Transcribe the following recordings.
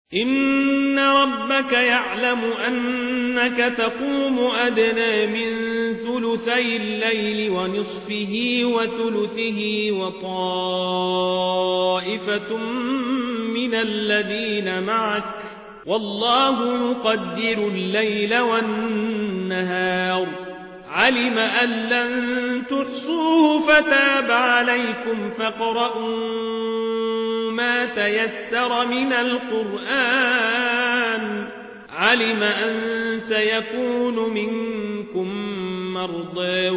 إن ربك يعلم أنك تقوم أدنى من ثلثي الليل ونصفه وثلثه وطائفة من الذين معك والله يقدر الليل والنهار علم أن لن تحصوه فتاب عليكم فاقرؤوا ما تيسر من القرآن علم أن سيكون منكم مرضى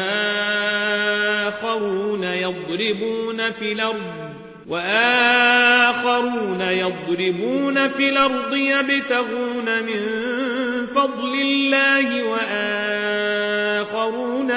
وآخرون يضربون في الأرض يبتغون من فضل الله وآخرون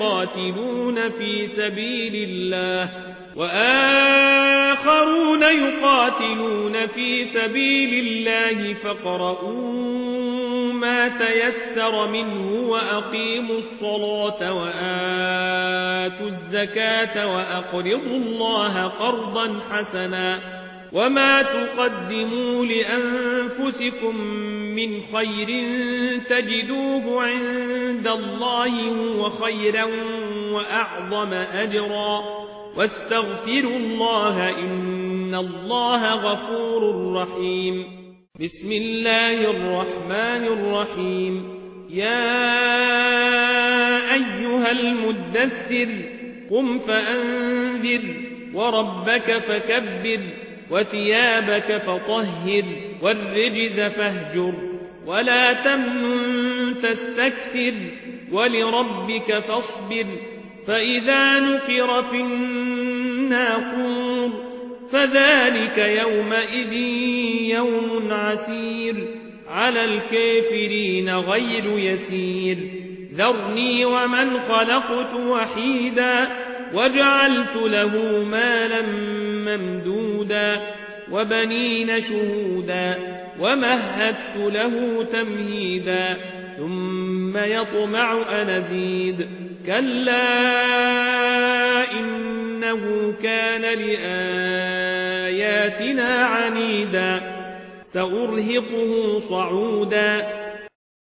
يقاتلون في سبيل الله فاقرؤوا ما تيسر منه وأقيموا الصلاة وآتوا الزكاة وأقرضوا الله قرضا حسنا وما تقدموا لأنفسكم من خير تجدوه عند الله هو خيرا وأعظم أجرا واستغفروا الله إن الله غفور رحيم. بسم الله الرحمن الرحيم. يا أيها المدثر قم فأنذر وربك فكبر وثيابك فطهر والرجز فاهجر ولا تمنن تستكثر ولربك فاصبر فإذا نقر في الناقور فذلك يومئذ يوم عسير على الكافرين غير يسير ذرني ومن خلقت وحيدا وجعلت له مالا ممدودا وبنين شهودا ومهدت له تمهيدا ثم يطمع أن أزيد كلا إنه كان لآياتنا عنيدا سأرهقه صعودا